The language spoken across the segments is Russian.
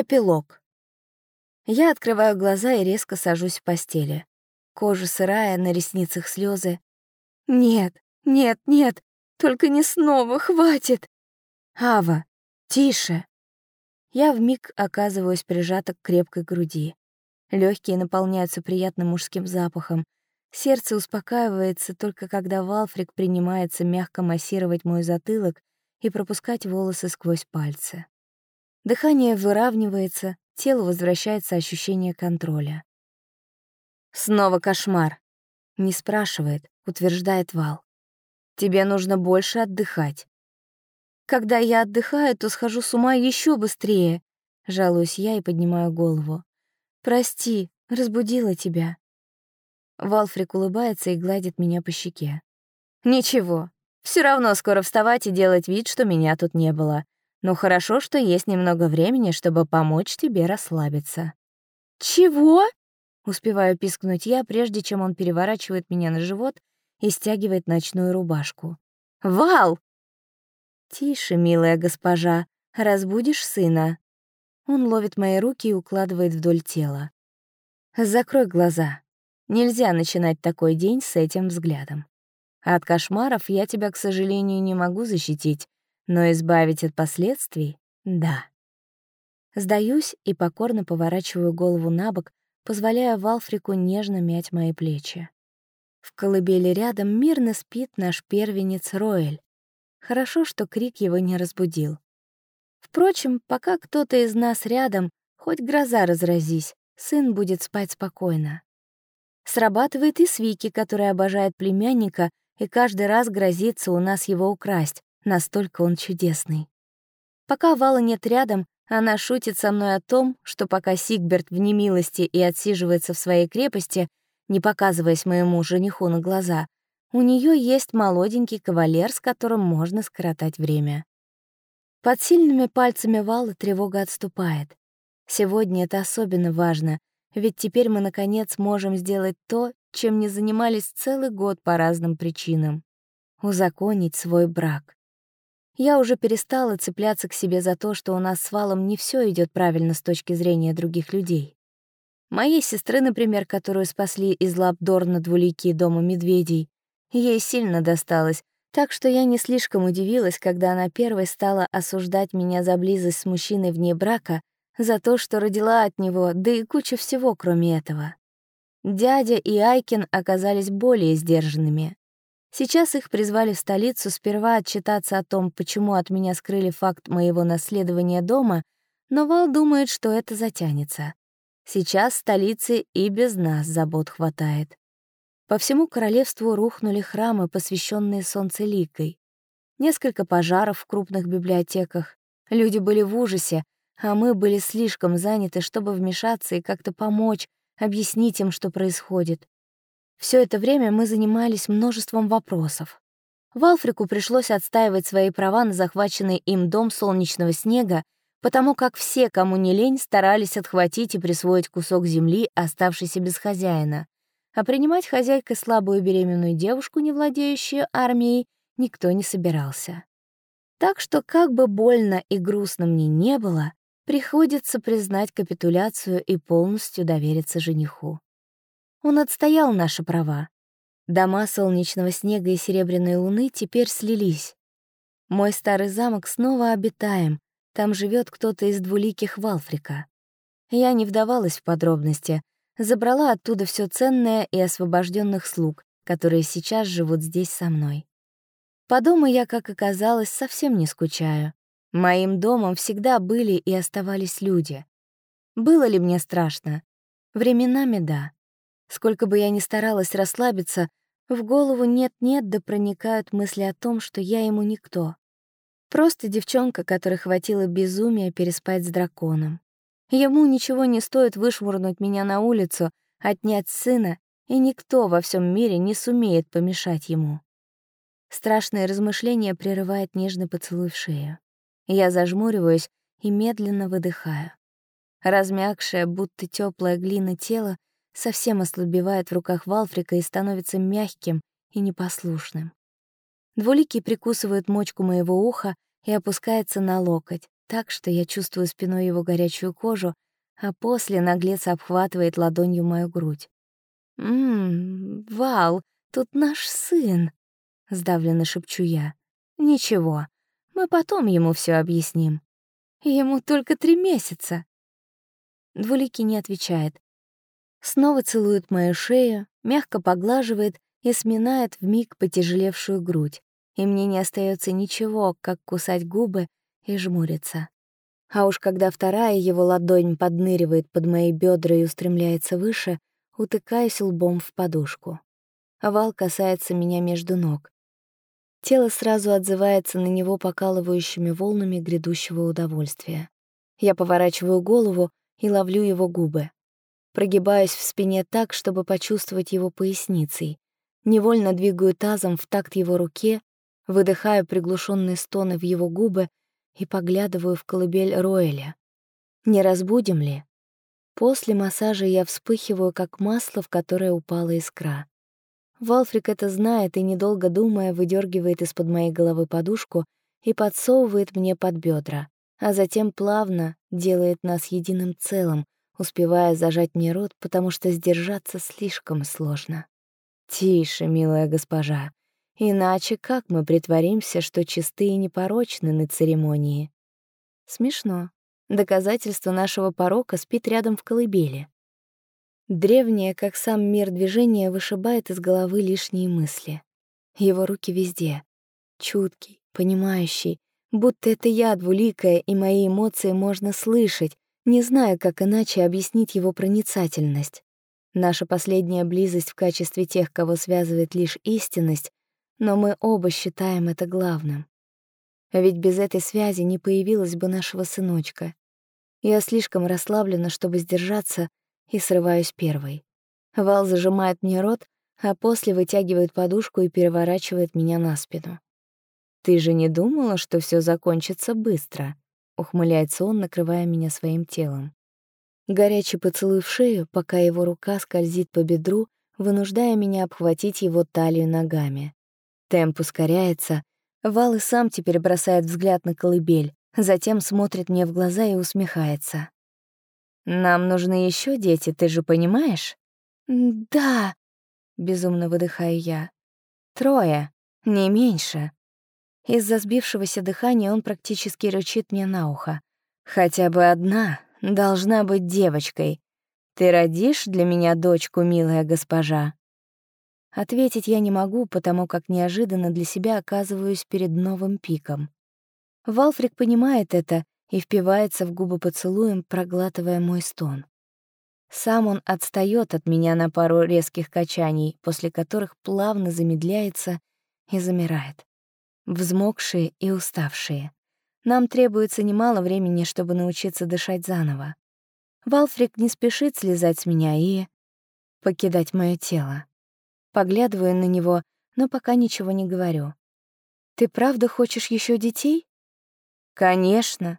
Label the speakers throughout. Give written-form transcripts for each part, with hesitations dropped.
Speaker 1: Эпилог. Я открываю глаза и резко сажусь в постели. Кожа сырая, на ресницах слезы. Нет, нет, нет, только не снова, хватит. Ава, тише. Я вмиг оказываюсь прижата к крепкой груди. Легкие наполняются приятным мужским запахом. Сердце успокаивается только когда Валфрик принимается мягко массировать мой затылок и пропускать волосы сквозь пальцы. Дыхание выравнивается, телу возвращается ощущение контроля. Снова кошмар. Не спрашивает, утверждает Вал. Тебе нужно больше отдыхать. Когда я отдыхаю, то схожу с ума еще быстрее. Жалуюсь я и поднимаю голову. Прости, разбудила тебя. Валфрик улыбается и гладит меня по щеке. Ничего, все равно скоро вставать и делать вид, что меня тут не было. Но хорошо, что есть немного времени, чтобы помочь тебе расслабиться. Чего? Успеваю пискнуть я, прежде чем он переворачивает меня на живот и стягивает ночную рубашку. Вал! Тише, милая госпожа, разбудишь сына. Он ловит мои руки и укладывает вдоль тела. Закрой глаза. Нельзя начинать такой день с этим взглядом. От кошмаров я тебя, к сожалению, не могу защитить, но избавить от последствий — да. Сдаюсь и покорно поворачиваю голову набок, позволяя Валфрику нежно мять мои плечи. В колыбели рядом мирно спит наш первенец Роэль. Хорошо, что крик его не разбудил. Впрочем, пока кто-то из нас рядом, хоть гроза разразись, сын будет спать спокойно. Срабатывает и Свики, которая обожает племянника и каждый раз грозится у нас его украсть, настолько он чудесный. Пока Вала нет рядом, она шутит со мной о том, что пока Сигберт в немилости и отсиживается в своей крепости, не показываясь моему жениху на глаза, у нее есть молоденький кавалер, с которым можно скоротать время. Под сильными пальцами Вала тревога отступает. Сегодня это особенно важно, ведь теперь мы, наконец, можем сделать то, чем не занимались целый год по разным причинам — узаконить свой брак. Я уже перестала цепляться к себе за то, что у нас с Валом не все идет правильно с точки зрения других людей. Моей сестры, например, которую спасли из лап Дорна двуликие дома медведей, ей сильно досталось, так что я не слишком удивилась, когда она первой стала осуждать меня за близость с мужчиной вне брака, за то, что родила от него, да и куча всего, кроме этого. Дядя и Айкин оказались более сдержанными. Сейчас их призвали в столицу сперва отчитаться о том, почему от меня скрыли факт моего наследования дома, но Вал думает, что это затянется. Сейчас в столице и без нас забот хватает. По всему королевству рухнули храмы, посвященные Солнцеликой. Несколько пожаров в крупных библиотеках. Люди были в ужасе, а мы были слишком заняты, чтобы вмешаться и как-то помочь, объяснить им, что происходит. Все это время мы занимались множеством вопросов. Валфрику пришлось отстаивать свои права на захваченный им дом солнечного снега, потому как все, кому не лень, старались отхватить и присвоить кусок земли, оставшийся без хозяина. А принимать хозяйкой слабую беременную девушку, не владеющую армией, никто не собирался. Так что, как бы больно и грустно мне не было, приходится признать капитуляцию и полностью довериться жениху. Он отстоял наши права. Дома солнечного снега и серебряной луны теперь слились. Мой старый замок снова обитаем, там живет кто-то из двуликих Валфрика. Я не вдавалась в подробности, забрала оттуда все ценное и освобожденных слуг, которые сейчас живут здесь со мной. По дому я, как оказалось, совсем не скучаю. Моим домом всегда были и оставались люди. Было ли мне страшно? Временами — да. Сколько бы я ни старалась расслабиться, в голову нет-нет да проникают мысли о том, что я ему никто. Просто девчонка, которой хватило безумия переспать с драконом. Ему ничего не стоит вышвырнуть меня на улицу, отнять сына, и никто во всем мире не сумеет помешать ему. Страшное размышление прерывает нежный поцелуй в шею. Я зажмуриваюсь и медленно выдыхаю. Размягшее, будто теплая глина тело совсем ослабевает в руках Валфрика и становится мягким и непослушным. Двуликий прикусывает мочку моего уха и опускается на локоть, так, что я чувствую спиной его горячую кожу, а после наглец обхватывает ладонью мою грудь. Вал, тут наш сын», — сдавленно шепчу я. «Ничего, мы потом ему все объясним. Ему только 3 месяца». Двуликий не отвечает. Снова целует мою шею, мягко поглаживает и сминает вмиг потяжелевшую грудь, и мне не остается ничего, как кусать губы и жмуриться. А уж когда вторая его ладонь подныривает под мои бедра и устремляется выше, утыкаюсь лбом в подушку. Вал касается меня между ног. Тело сразу отзывается на него покалывающими волнами грядущего удовольствия. Я поворачиваю голову и ловлю его губы. Прогибаюсь в спине так, чтобы почувствовать его поясницей. Невольно двигаю тазом в такт его руке, выдыхаю приглушенные стоны в его губы и поглядываю в колыбель Роэля. Не разбудим ли? После массажа я вспыхиваю, как масло, в которое упала искра. Валфрик это знает и, недолго думая, выдергивает из-под моей головы подушку и подсовывает мне под бедра, а затем плавно делает нас единым целым, успевая зажать мне рот, потому что сдержаться слишком сложно. «Тише, милая госпожа, иначе как мы притворимся, что чисты и непорочны на церемонии?» Смешно. Доказательство нашего порока спит рядом в колыбели. Древнее, как сам мир, движение вышибает из головы лишние мысли. Его руки везде. Чуткий, понимающий, будто это я двуликая, и мои эмоции можно слышать, не знаю, как иначе объяснить его проницательность. Наша последняя близость в качестве тех, кого связывает лишь истинность, но мы оба считаем это главным. Ведь без этой связи не появилось бы нашего сыночка. Я слишком расслаблена, чтобы сдержаться, и срываюсь первой. Вал зажимает мне рот, а после вытягивает подушку и переворачивает меня на спину. «Ты же не думала, что все закончится быстро?» — ухмыляется он, накрывая меня своим телом. Горячий поцелуй в шею, пока его рука скользит по бедру, вынуждая меня обхватить его талию ногами. Темп ускоряется. Вал и сам теперь бросает взгляд на колыбель, затем смотрит мне в глаза и усмехается. «Нам нужны еще дети, ты же понимаешь?» «Да», — безумно выдыхаю я. «3, не меньше». Из-за сбившегося дыхания он практически рычит мне на ухо. «Хотя бы одна должна быть девочкой. Ты родишь для меня дочку, милая госпожа?» Ответить я не могу, потому как неожиданно для себя оказываюсь перед новым пиком. Валфрик понимает это и впивается в губы поцелуем, проглатывая мой стон. Сам он отстаёт от меня на пару резких качаний, после которых плавно замедляется и замирает. Взмокшие и уставшие. Нам требуется немало времени, чтобы научиться дышать заново. Валфрик не спешит слезать с меня и покидать моё тело. Поглядываю на него, но пока ничего не говорю. «Ты правда хочешь еще детей?» «Конечно».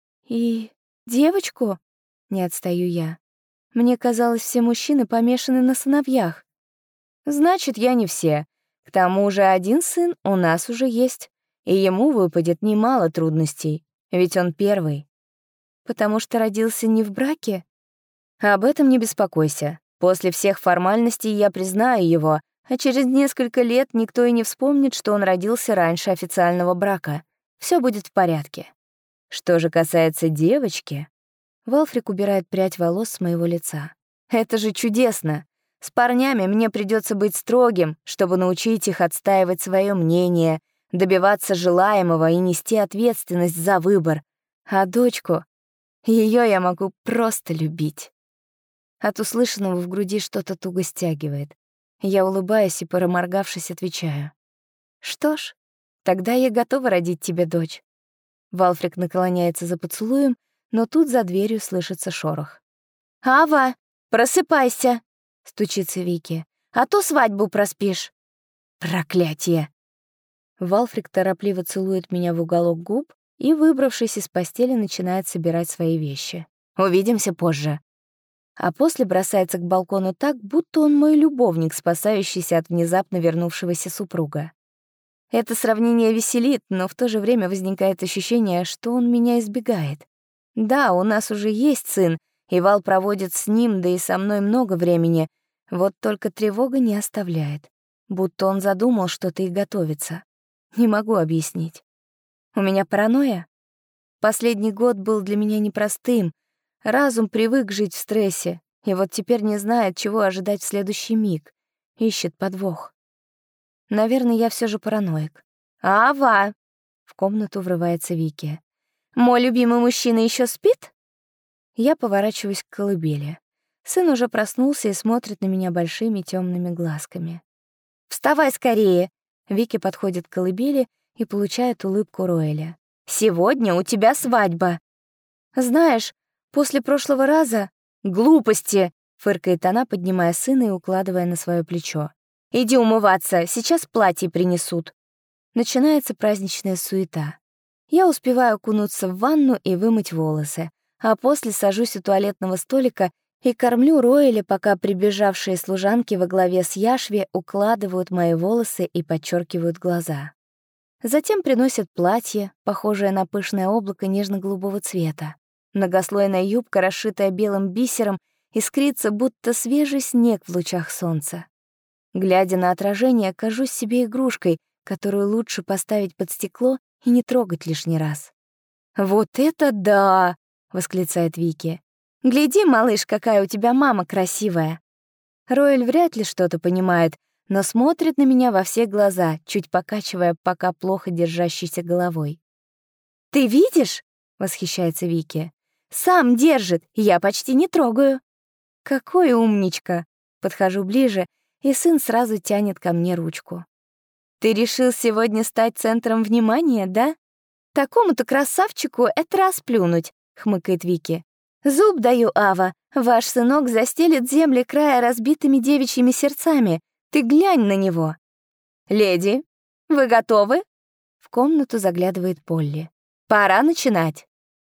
Speaker 1: «И девочку?» — не отстаю я. «Мне казалось, все мужчины помешаны на сыновьях». «Значит, я не все. К тому же один сын у нас уже есть, и ему выпадет немало трудностей, ведь он первый». «Потому что родился не в браке?» «Об этом не беспокойся. После всех формальностей я признаю его, а через несколько лет никто и не вспомнит, что он родился раньше официального брака. Все будет в порядке. Что же касается девочки...» Валфрик убирает прядь волос с моего лица. «Это же чудесно! С парнями мне придется быть строгим, чтобы научить их отстаивать свое мнение, добиваться желаемого и нести ответственность за выбор. А дочку... ее я могу просто любить». От услышанного в груди что-то туго стягивает. Я улыбаюсь и, проморгавшись, отвечаю. «Что ж, тогда я готова родить тебе дочь». Валфрик наклоняется за поцелуем, но тут за дверью слышится шорох. «Ава, просыпайся!» — стучится Вики. «А то свадьбу проспишь». «Проклятие!» Валфрик торопливо целует меня в уголок губ и, выбравшись из постели, начинает собирать свои вещи. «Увидимся позже». А после бросается к балкону так, будто он мой любовник, спасающийся от внезапно вернувшегося супруга. Это сравнение веселит, но в то же время возникает ощущение, что он меня избегает. Да, у нас уже есть сын, и Вал проводит с ним, да и со мной много времени, вот только тревога не оставляет. Будто он задумал что-то и готовится. Не могу объяснить. У меня паранойя? Последний год был для меня непростым. Разум привык жить в стрессе, и вот теперь не знает, чего ожидать в следующий миг. Ищет подвох. Наверное, я все же параноик. «Ава!» — в комнату врывается Вики. «Мой любимый мужчина еще спит?» Я поворачиваюсь к колыбели. Сын уже проснулся и смотрит на меня большими темными глазками. «Вставай скорее!» Вики подходит к колыбели и получает улыбку Роэля. «Сегодня у тебя свадьба!» «Знаешь, после прошлого раза...» «Глупости!» — фыркает она, поднимая сына и укладывая на свое плечо. «Иди умываться, сейчас платье принесут». Начинается праздничная суета. Я успеваю окунуться в ванну и вымыть волосы, а после сажусь у туалетного столика и кормлю Роэля, пока прибежавшие служанки во главе с Яшви укладывают мои волосы и подчеркивают глаза. Затем приносят платье, похожее на пышное облако нежно-голубого цвета. Многослойная юбка, расшитая белым бисером, искрится, будто свежий снег в лучах солнца. Глядя на отражение, кажусь себе игрушкой, которую лучше поставить под стекло и не трогать лишний раз. «Вот это да!» — восклицает Вики. «Гляди, малыш, какая у тебя мама красивая!» Роэль вряд ли что-то понимает, но смотрит на меня во все глаза, чуть покачивая пока плохо держащейся головой. «Ты видишь?» — восхищается Вики. «Сам держит, я почти не трогаю». «Какой умничка!» Подхожу ближе, и сын сразу тянет ко мне ручку. «Ты решил сегодня стать центром внимания, да? Такому-то красавчику это расплюнуть», — хмыкает Вики. «Зуб даю, Ава, ваш сынок застелит земли края разбитыми девичьими сердцами. Ты глянь на него». «Леди, вы готовы?» В комнату заглядывает Полли. «Пора начинать».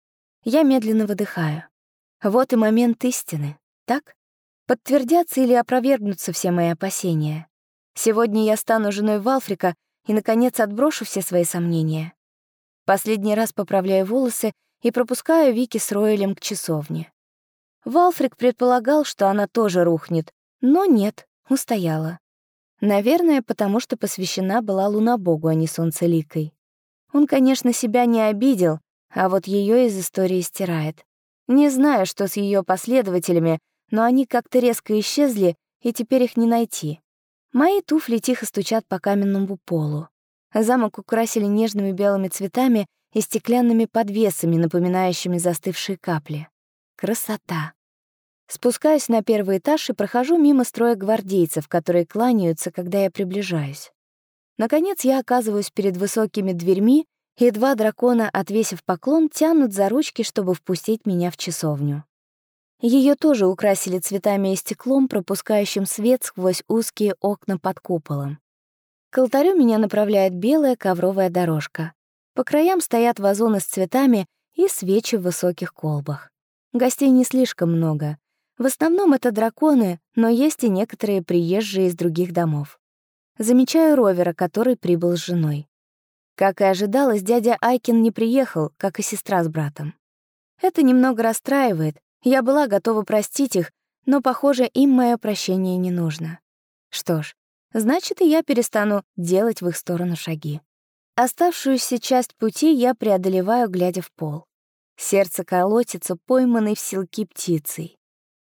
Speaker 1: Я медленно выдыхаю. Вот и момент истины, так? Подтвердятся или опровергнутся все мои опасения. Сегодня я стану женой Валфрика и, наконец, отброшу все свои сомнения. Последний раз поправляю волосы и пропускаю Вики с Роэлем к часовне. Валфрик предполагал, что она тоже рухнет, но нет, устояла. Наверное, потому что посвящена была лунобогу, а не солнцеликой. Он, конечно, себя не обидел, а вот ее из истории стирает. Не знаю, что с ее последователями, но они как-то резко исчезли, и теперь их не найти. Мои туфли тихо стучат по каменному полу. Замок украсили нежными белыми цветами и стеклянными подвесами, напоминающими застывшие капли. Красота! Спускаюсь на первый этаж и прохожу мимо строя гвардейцев, которые кланяются, когда я приближаюсь. Наконец я оказываюсь перед высокими дверьми, и два дракона, отвесив поклон, тянут за ручки, чтобы впустить меня в часовню. Ее тоже украсили цветами и стеклом, пропускающим свет сквозь узкие окна под куполом. К алтарю меня направляет белая ковровая дорожка. По краям стоят вазоны с цветами и свечи в высоких колбах. Гостей не слишком много. В основном это драконы, но есть и некоторые приезжие из других домов. Замечаю Ровера, который прибыл с женой. Как и ожидалось, дядя Айкин не приехал, как и сестра с братом. Это немного расстраивает. Я была готова простить их, но, похоже, им мое прощение не нужно. Что ж, значит, и я перестану делать в их сторону шаги. Оставшуюся часть пути я преодолеваю, глядя в пол. Сердце колотится, пойманной в селки птицей.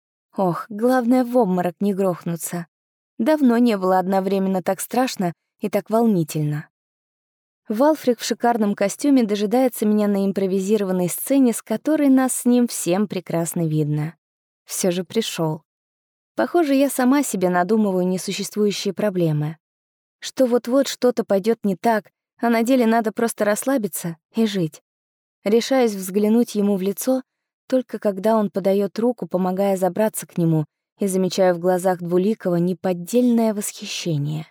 Speaker 1: Ох, главное, в обморок не грохнуться. Давно не было одновременно так страшно и так волнительно. Валфрик в шикарном костюме дожидается меня на импровизированной сцене, с которой нас с ним всем прекрасно видно. Все же пришел. Похоже, я сама себе надумываю несуществующие проблемы. Что вот-вот что-то пойдет не так, а на деле надо просто расслабиться и жить. Решаюсь взглянуть ему в лицо, только когда он подает руку, помогая забраться к нему, и замечаю в глазах Двуликого неподдельное восхищение.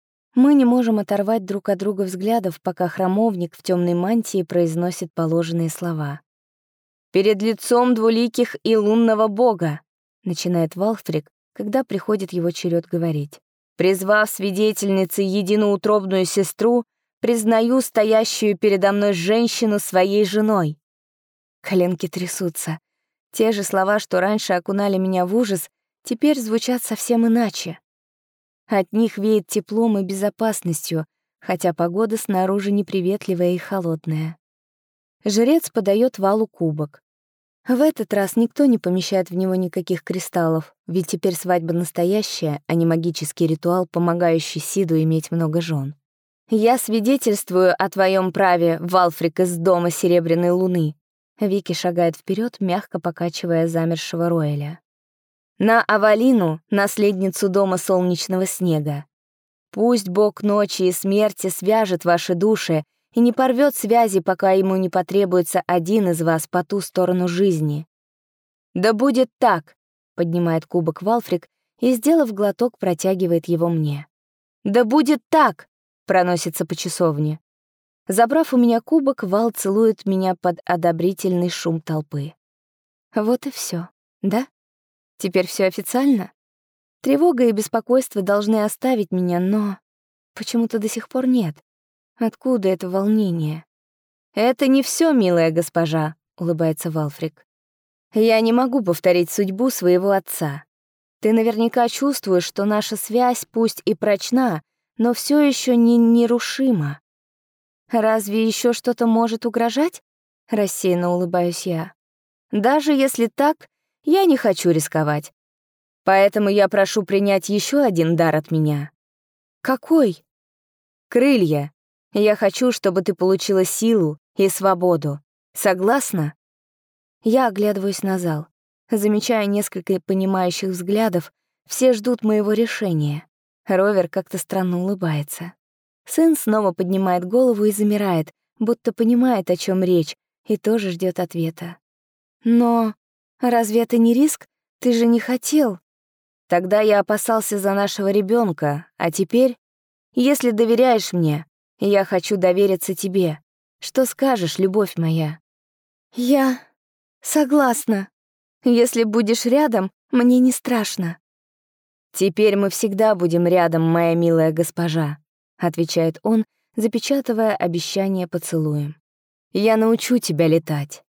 Speaker 1: Мы не можем оторвать друг от друга взглядов, пока храмовник в темной мантии произносит положенные слова. «Перед лицом двуликих и лунного бога», — начинает Валфрик, когда приходит его черед говорить. «Призвав свидетельницей единоутробную сестру, признаю стоящую передо мной женщину своей женой». Коленки трясутся. Те же слова, что раньше окунали меня в ужас, теперь звучат совсем иначе. От них веет теплом и безопасностью, хотя погода снаружи неприветливая и холодная. Жрец подает Валу кубок. В этот раз никто не помещает в него никаких кристаллов, ведь теперь свадьба настоящая, а не магический ритуал, помогающий Сиду иметь много жен. «Я свидетельствую о твоем праве, Валфрик из дома Серебряной Луны». Вики шагает вперед, мягко покачивая замершего Роэля. «На Авалину, наследницу дома Солнечного Снега. Пусть бог ночи и смерти свяжет ваши души и не порвет связи, пока ему не потребуется один из вас по ту сторону жизни». «Да будет так», — поднимает кубок Валфрик и, сделав глоток, протягивает его мне. «Да будет так», — проносится по часовне. Забрав у меня кубок, Вал целует меня под одобрительный шум толпы. Вот и все, да? Теперь все официально? Тревога и беспокойство должны оставить меня, но почему-то до сих пор нет. Откуда это волнение? «Это не все, милая госпожа», — улыбается Валфрик. «Я не могу повторить судьбу своего отца. Ты наверняка чувствуешь, что наша связь пусть и прочна, но все еще не нерушима. Разве еще что-то может угрожать?» — рассеянно улыбаюсь я. «Даже если так, я не хочу рисковать. Поэтому я прошу принять еще один дар от меня». «Какой?» «Крылья. Я хочу, чтобы ты получила силу и свободу. Согласна?» Я оглядываюсь на зал. Замечаю несколько понимающих взглядов. Все ждут моего решения. Ровер как-то странно улыбается. Сын снова поднимает голову и замирает, будто понимает, о чем речь, и тоже ждет ответа. «Но разве это не риск? Ты же не хотел». «Тогда я опасался за нашего ребенка, а теперь, если доверяешь мне, я хочу довериться тебе. Что скажешь, любовь моя?» «Я согласна. Если будешь рядом, мне не страшно». «Теперь мы всегда будем рядом, моя милая госпожа», — отвечает он, запечатывая обещание поцелуем. «Я научу тебя летать».